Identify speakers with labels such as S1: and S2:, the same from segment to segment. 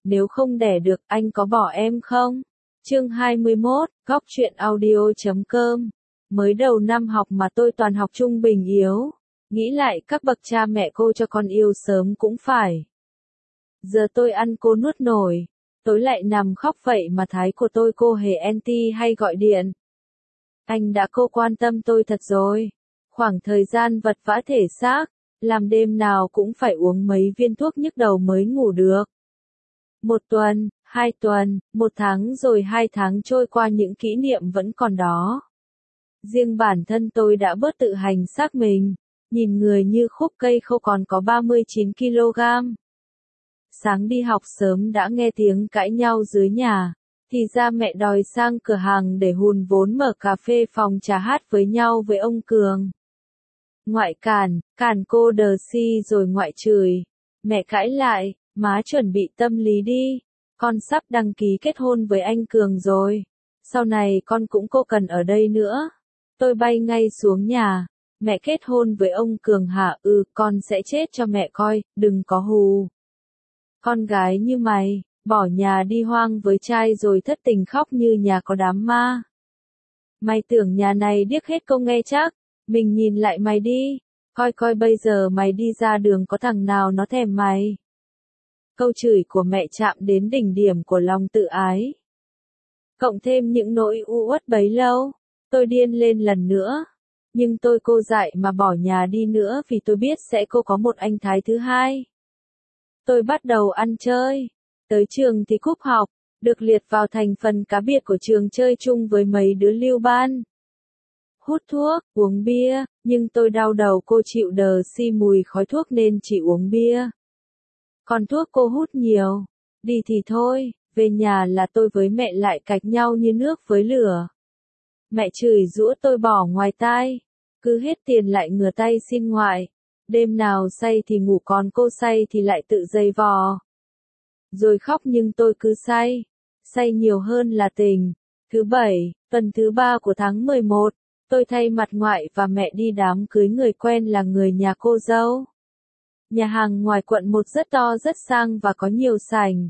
S1: nếu không đẻ được, anh có bỏ em không? Chương 21, Góc truyện audio.com. Mới đầu năm học mà tôi toàn học trung bình yếu. Nghĩ lại các bậc cha mẹ cô cho con yêu sớm cũng phải. Giờ tôi ăn cô nuốt nổi. Tối lại nằm khóc vậy mà thái của tôi cô hề anti hay gọi điện. Anh đã cô quan tâm tôi thật rồi. Khoảng thời gian vật vã thể xác, làm đêm nào cũng phải uống mấy viên thuốc nhức đầu mới ngủ được. 1 tuần, 2 tuần, 1 tháng rồi 2 tháng trôi qua những kỷ niệm vẫn còn đó. Riêng bản thân tôi đã bớt tự hành xác mình, nhìn người như khúc cây khô còn có 39 kg. Sáng đi học sớm đã nghe tiếng cãi nhau dưới nhà, thì ra mẹ đòi sang cửa hàng để hùn vốn mở cà phê phòng trà hát với nhau với ông Cường. Ngoại cản cô đờ si rồi ngoại chửi. Mẹ cãi lại, má chuẩn bị tâm lý đi, con sắp đăng ký kết hôn với anh Cường rồi. Sau này con cũng cô cần ở đây nữa. Tôi bay ngay xuống nhà. Mẹ kết hôn với ông Cường hả? Ừ, con sẽ chết cho mẹ coi, đừng có hù. Con gái như mày, bỏ nhà đi hoang với trai rồi thất tình khóc như nhà có đám ma. Mày tưởng nhà này điếc hết công nghe chắc, mình nhìn lại mày đi, coi bây giờ mày đi ra đường có thằng nào nó thèm mày. Câu chửi của mẹ chạm đến đỉnh điểm của lòng tự ái. Cộng thêm những nỗi u uất bấy lâu, tôi điên lên lần nữa. Nhưng tôi cô dại mà bỏ nhà đi nữa vì tôi biết sẽ cô có một anh thái thứ hai. Tôi bắt đầu ăn chơi. Tới trường thì cúp học, được liệt vào thành phần cá biệt của trường chơi chung với mấy đứa lưu ban. Hút thuốc, uống bia, nhưng tôi đau đầu cô chịu đờ si mùi khói thuốc nên chỉ uống bia. Còn thuốc cô hút nhiều. Đi thì thôi, về nhà là tôi với mẹ lại cạch nhau như nước với lửa. Mẹ chửi giũa tôi bỏ ngoài tai. Cứ hết tiền lại ngửa tay xin ngoại. Đêm nào say thì ngủ còn cô say thì lại tự giày vò. Rồi khóc nhưng tôi cứ say. Say nhiều hơn là tình. Thứ 7, tuần thứ 3 của tháng 11, tôi thay mặt ngoại và mẹ đi đám cưới người quen là người nhà cô dâu. Nhà hàng ngoài quận 1 rất to rất sang và có nhiều sảnh.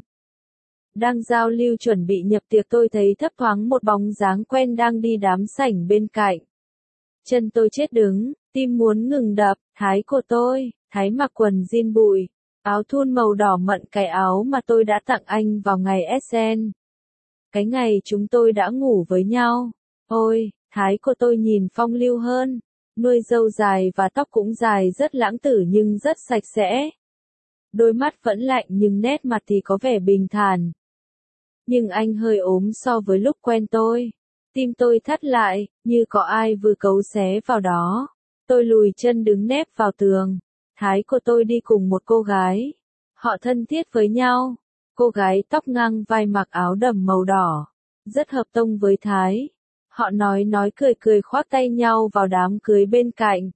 S1: Đang giao lưu chuẩn bị nhập tiệc tôi thấy thấp thoáng một bóng dáng quen đang đi đám sảnh bên cạnh. Chân tôi chết đứng, tim muốn ngừng đập. Thái của tôi, Thái mặc quần jean bụi, áo thun màu đỏ mận, cái áo mà tôi đã tặng anh vào ngày SN. Cái ngày chúng tôi đã ngủ với nhau. Ôi, Thái của tôi nhìn phong lưu hơn, nuôi râu dài và tóc cũng dài rất lãng tử nhưng rất sạch sẽ. Đôi mắt vẫn lạnh nhưng nét mặt thì có vẻ bình thản. Nhưng anh hơi ốm so với lúc quen tôi. Tim tôi thắt lại, như có ai vừa cấu xé vào đó. Tôi lùi chân đứng nép vào tường. Thái của tôi đi cùng một cô gái. Họ thân thiết với nhau. Cô gái tóc ngang vai mặc áo đầm màu đỏ. Rất hợp tông với Thái. Họ nói cười khoác tay nhau vào đám cưới bên cạnh.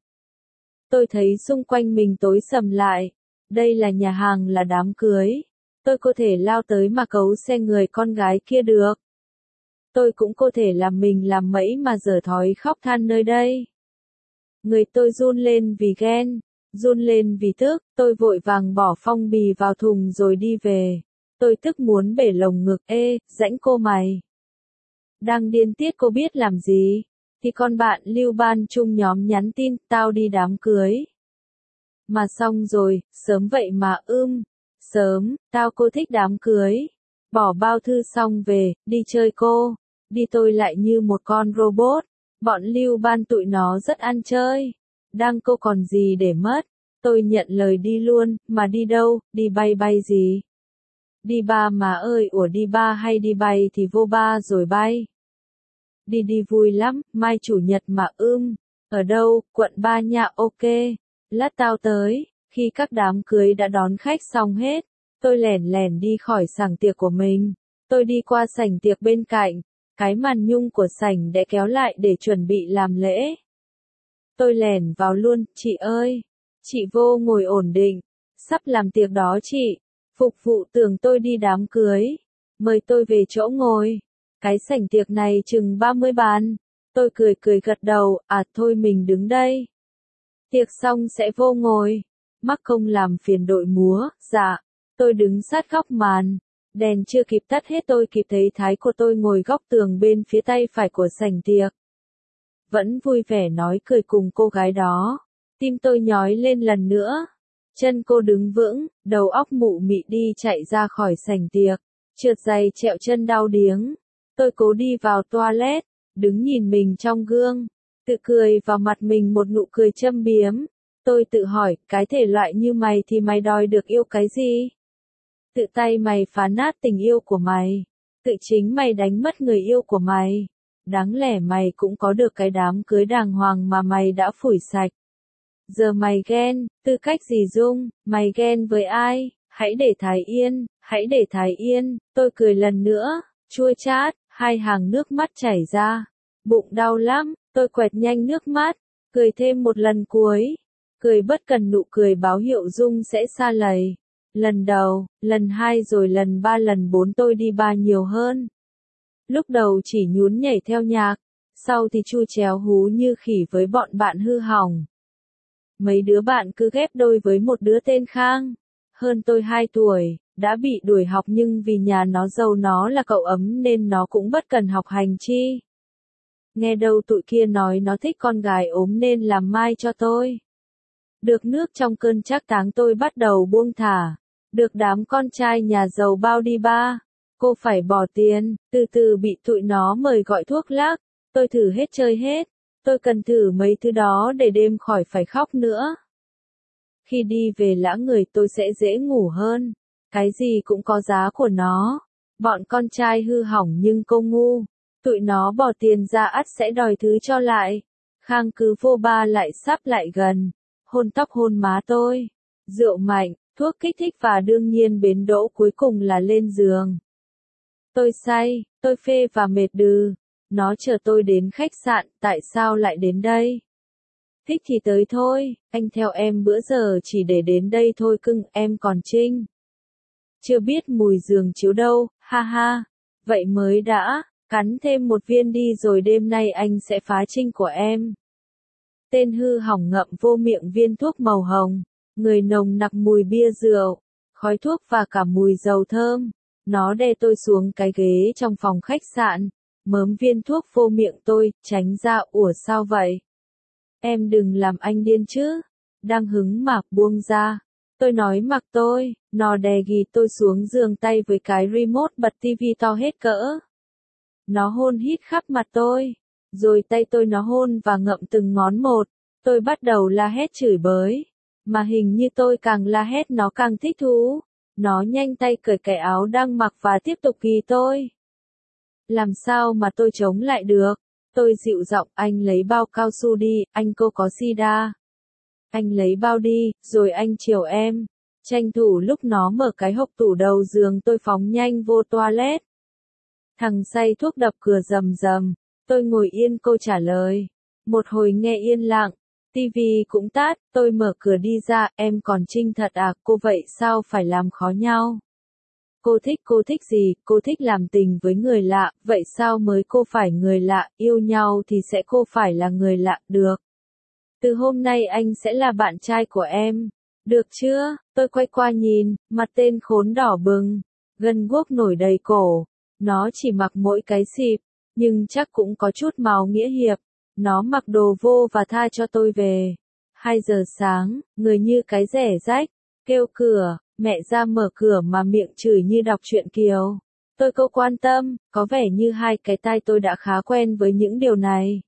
S1: Tôi thấy xung quanh mình tối sầm lại. Đây là nhà hàng là đám cưới. Tôi có thể lao tới mà cấu xe người con gái kia được. Tôi cũng có thể làm mình làm mẫy mà dở thói khóc than nơi đây. Người tôi run lên vì ghen, run lên vì tức, tôi vội vàng bỏ phong bì vào thùng rồi đi về. Tôi tức muốn bể lồng ngực. Ê, rãnh cô mày. Đang điên tiết cô biết làm gì? Thì con bạn lưu ban chung nhóm nhắn tin, tao đi đám cưới. Mà xong rồi, sớm vậy mà sớm, tao cô thích đám cưới. Bỏ bao thư xong về, đi chơi cô. Đi tôi lại như một con robot. Bọn lưu ban tụi nó rất ăn chơi. Đang cô còn gì để mất. Tôi nhận lời đi luôn, mà đi đâu, đi bay gì. Đi ba mà ơi, ủa đi ba hay đi bay thì vô ba rồi bay. Đi vui lắm, mai chủ nhật mà Ở đâu, quận 3 nha, ok. Lát tao tới. Khi các đám cưới đã đón khách xong hết, tôi lẻn lẻn đi khỏi sảnh tiệc của mình. Tôi đi qua sảnh tiệc bên cạnh. Cái màn nhung của sảnh đã kéo lại để chuẩn bị làm lễ. Tôi lẻn vào luôn, chị ơi. Chị vô ngồi ổn định. Sắp làm tiệc đó chị. Phục vụ tưởng tôi đi đám cưới. Mời tôi về chỗ ngồi. Cái sảnh tiệc này chừng 30 bàn. Tôi cười gật đầu, thôi mình đứng đây. Tiệc xong sẽ vô ngồi. Mắc không làm phiền đội múa, dạ. Tôi đứng sát góc màn. Đèn chưa kịp tắt hết tôi kịp thấy thái của tôi ngồi góc tường bên phía tay phải của sảnh tiệc. Vẫn vui vẻ nói cười cùng cô gái đó. Tim tôi nhói lên lần nữa. Chân cô đứng vững, đầu óc mụ mị đi chạy ra khỏi sảnh tiệc. Trượt giày trẹo chân đau điếng. Tôi cố đi vào toilet, đứng nhìn mình trong gương. Tự cười vào mặt mình một nụ cười châm biếm. Tôi tự hỏi, cái thể loại như mày thì mày đòi được yêu cái gì? Tự tay mày phá nát tình yêu của mày. Tự chính mày đánh mất người yêu của mày. Đáng lẽ mày cũng có được cái đám cưới đàng hoàng mà mày đã phủi sạch. Giờ mày ghen, tư cách gì Dung, mày ghen với ai? Hãy để Thái yên, hãy để Thái yên. Tôi cười lần nữa, chua chát, hai hàng nước mắt chảy ra. Bụng đau lắm, tôi quẹt nhanh nước mắt, cười thêm một lần cuối. Cười bất cần nụ cười báo hiệu Dung sẽ xa lầy. Lần đầu, lần hai rồi lần ba lần bốn tôi đi bar nhiều hơn. Lúc đầu chỉ nhún nhảy theo nhạc, sau thì chu chéo hú như khỉ với bọn bạn hư hỏng. Mấy đứa bạn cứ ghép đôi với một đứa tên Khang, hơn tôi 2 tuổi, đã bị đuổi học nhưng vì nhà nó giàu nó là cậu ấm nên nó cũng bất cần học hành chi. Nghe đâu tụi kia nói nó thích con gái ốm nên làm mai cho tôi. Được nước trong cơn trác táng tôi bắt đầu buông thả. Được đám con trai nhà giàu bao đi bar. Cô phải bỏ tiền, từ từ bị tụi nó mời gọi thuốc lắc. Tôi thử hết chơi hết. Tôi cần thử mấy thứ đó để đêm khỏi phải khóc nữa. Khi đi về lã người tôi sẽ dễ ngủ hơn. Cái gì cũng có giá của nó. Bọn con trai hư hỏng nhưng cô ngu. Tụi nó bỏ tiền ra ắt sẽ đòi thứ cho lại. Khang cứ vô ba lại sắp lại gần. Hôn tóc hôn má tôi. Rượu mạnh, thuốc kích thích và đương nhiên bến đỗ cuối cùng là lên giường. Tôi say, tôi phê và mệt đừ. Nó chờ tôi đến khách sạn, tại sao lại đến đây? Thích thì tới thôi, anh theo em bữa giờ chỉ để đến đây thôi cưng, em còn trinh. Chưa biết mùi giường chiếu đâu, ha ha. Vậy mới đã, cắn thêm một viên đi rồi đêm nay anh sẽ phá trinh của em. Tên hư hỏng ngậm vô miệng viên thuốc màu hồng, người nồng nặc mùi bia rượu, khói thuốc và cả mùi dầu thơm. Nó đè tôi xuống cái ghế trong phòng khách sạn, mớm viên thuốc vô miệng tôi, tránh ra. Ủa sao vậy? Em đừng làm anh điên chứ. Đang hứng mà, buông ra. Tôi nói mặc tôi, nó đè ghì tôi xuống giường tay với cái remote bật tivi to hết cỡ. Nó hôn hít khắp mặt tôi, rồi tay tôi nó hôn và ngậm từng ngón một. Tôi bắt đầu la hét chửi bới, mà hình như tôi càng la hét nó càng thích thú. Nó nhanh tay cởi cái áo đang mặc và tiếp tục ghì tôi. Làm sao mà tôi chống lại được? Tôi dịu giọng, anh lấy bao cao su đi, anh cô có sida. Anh lấy bao đi, rồi anh chiều em. Tranh thủ lúc nó mở cái hộc tủ đầu giường tôi phóng nhanh vô toilet. Thằng say thuốc đập cửa rầm rầm. Tôi ngồi yên cô trả lời. Một hồi nghe yên lặng. Tivi cũng tắt, tôi mở cửa đi ra, em còn trinh thật à, cô vậy sao phải làm khó nhau? Cô thích gì, cô thích làm tình với người lạ, vậy sao mới cô phải người lạ, yêu nhau thì sẽ cô phải là người lạ, được. Từ hôm nay anh sẽ là bạn trai của em, được chưa? Tôi quay qua nhìn, mặt tên khốn đỏ bừng, gân guốc nổi đầy cổ, nó chỉ mặc mỗi cái xịp, nhưng chắc cũng có chút máu nghĩa hiệp. Nó mặc đồ vô và tha cho tôi về. 2 giờ sáng, người như cái rẻ rách, kêu cửa, mẹ ra mở cửa mà miệng chửi như đọc truyện Kiều. Tôi câu quan tâm, có vẻ như hai cái tai tôi đã khá quen với những điều này.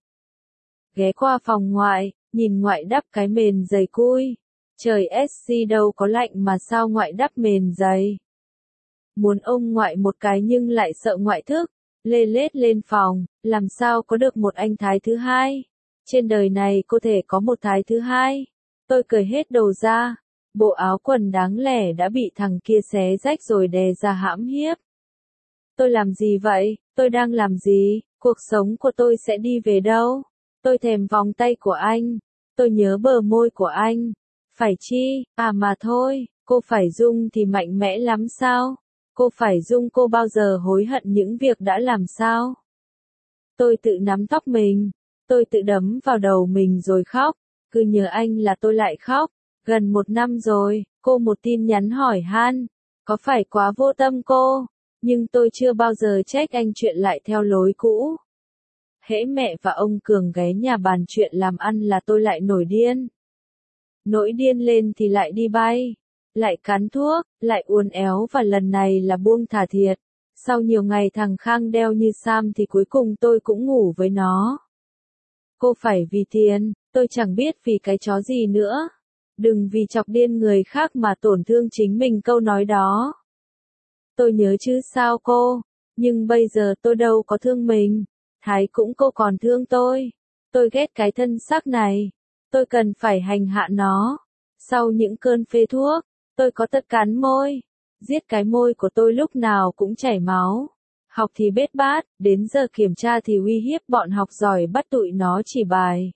S1: Ghé qua phòng ngoại, nhìn ngoại đắp cái mền dày cui. Trời SC đâu có lạnh mà sao ngoại đắp mền dày. Muốn ôm ngoại một cái nhưng lại sợ ngoại thức. Lê lết lên phòng, làm sao có được một anh thái thứ hai? Trên đời này có thể có một thái thứ hai. Tôi cởi hết đồ ra. Bộ áo quần đáng lẽ đã bị thằng kia xé rách rồi đè ra hãm hiếp. Tôi làm gì vậy? Tôi đang làm gì? Cuộc sống của tôi sẽ đi về đâu? Tôi thèm vòng tay của anh. Tôi nhớ bờ môi của anh. Phải chi? À mà thôi, cô phải Dung thì mạnh mẽ lắm sao? Cô phải Dung cô bao giờ hối hận những việc đã làm sao? Tôi tự nắm tóc mình. Tôi tự đấm vào đầu mình rồi khóc. Cứ nhớ anh là tôi lại khóc. Gần 1 năm rồi, cô một tin nhắn hỏi han. Có phải quá vô tâm cô? Nhưng tôi chưa bao giờ trách anh chuyện lại theo lối cũ. Hễ mẹ và ông Cường ghé nhà bàn chuyện làm ăn là tôi lại nổi điên. Nổi điên lên thì lại đi bay, lại cắn thuốc, lại uốn éo và lần này là buông thả thiệt. Sau nhiều ngày thằng Khang đeo như Sam thì cuối cùng tôi cũng ngủ với nó. Cô phải vì tiền, tôi chẳng biết vì cái chó gì nữa. Đừng vì chọc điên người khác mà tổn thương chính mình câu nói đó. Tôi nhớ chứ sao cô, nhưng bây giờ tôi đâu có thương mình. Thái cũng cô còn thương tôi. Tôi ghét cái thân xác này. Tôi cần phải hành hạ nó. Sau những cơn phê thuốc, tôi có tật cắn môi. Giết cái môi của tôi lúc nào cũng chảy máu. Học thì bết bát, đến giờ kiểm tra thì uy hiếp bọn học giỏi bắt tụi nó chỉ bài.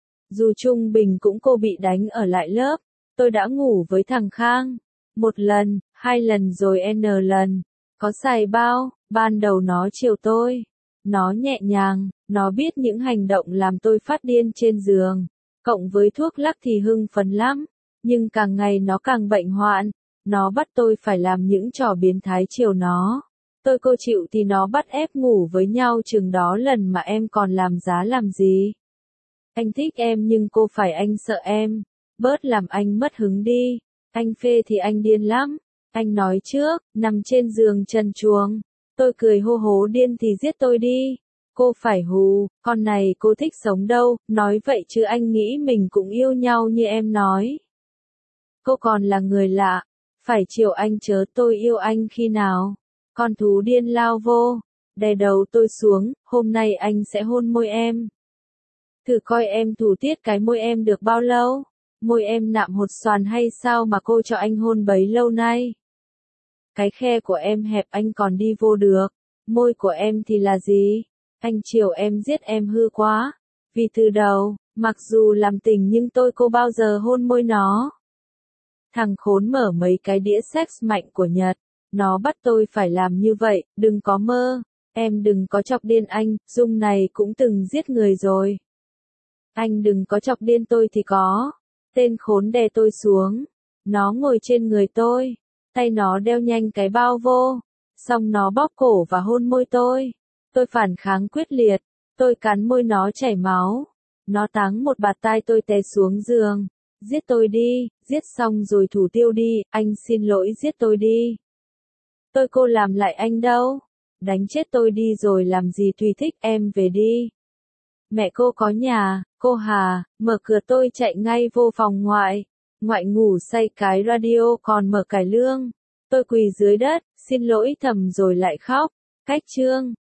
S1: Dù trung bình cũng cô bị đánh ở lại lớp, tôi đã ngủ với thằng Khang. 1 lần, 2 lần rồi n lần. Có xài bao, ban đầu nó chiều tôi. Nó nhẹ nhàng, nó biết những hành động làm tôi phát điên trên giường. Cộng với thuốc lắc thì hưng phấn lắm. Nhưng càng ngày nó càng bệnh hoạn. Nó bắt tôi phải làm những trò biến thái chiều nó. Tôi cô chịu thì nó bắt ép ngủ với nhau chừng đó lần mà em còn làm giá làm gì. Anh thích em nhưng cô phải anh sợ em. Bớt làm anh mất hứng đi. Anh phê thì anh điên lắm. Anh nói trước, nằm trên giường trần truồng. Tôi cười hô hố điên thì giết tôi đi. Cô phải hù, con này cô thích sống đâu, nói vậy chứ anh nghĩ mình cũng yêu nhau như em nói. Cô còn là người lạ, phải chiều anh chớ tôi yêu anh khi nào. Con thú điên lao vô, đè đầu tôi xuống, hôm nay anh sẽ hôn môi em. Thử coi em thủ tiết cái môi em được bao lâu. Môi em nạm hột xoàn hay sao mà cô cho anh hôn bấy lâu nay. Cái khe của em hẹp anh còn đi vô được. Môi của em thì là gì? Anh chiều em giết em hư quá. Vì từ đầu, mặc dù làm tình nhưng tôi cô bao giờ hôn môi nó. Thằng khốn mở mấy cái đĩa sex mạnh của Nhật. Nó bắt tôi phải làm như vậy, đừng có mơ. Em đừng có chọc điên anh, Dung này cũng từng giết người rồi. Anh đừng có chọc điên tôi thì có. Tên khốn đè tôi xuống. Nó ngồi trên người tôi. Tay nó đeo nhanh cái bao vô. Xong nó bóp cổ và hôn môi tôi. Tôi phản kháng quyết liệt. Tôi cắn môi nó chảy máu. Nó táng một bạt tai tôi té xuống giường. Giết tôi đi, giết xong rồi thủ tiêu đi, anh xin lỗi giết tôi đi. Tôi cô làm lại anh đâu. Đánh chết tôi đi rồi làm gì tùy thích em về đi. Mẹ cô có nhà, cô Hà, mở cửa tôi chạy ngay vô phòng ngoại. Ngoại ngủ say cái radio còn mở cải lương. Tôi quỳ dưới đất, xin lỗi thầm rồi lại khóc. Cách chương.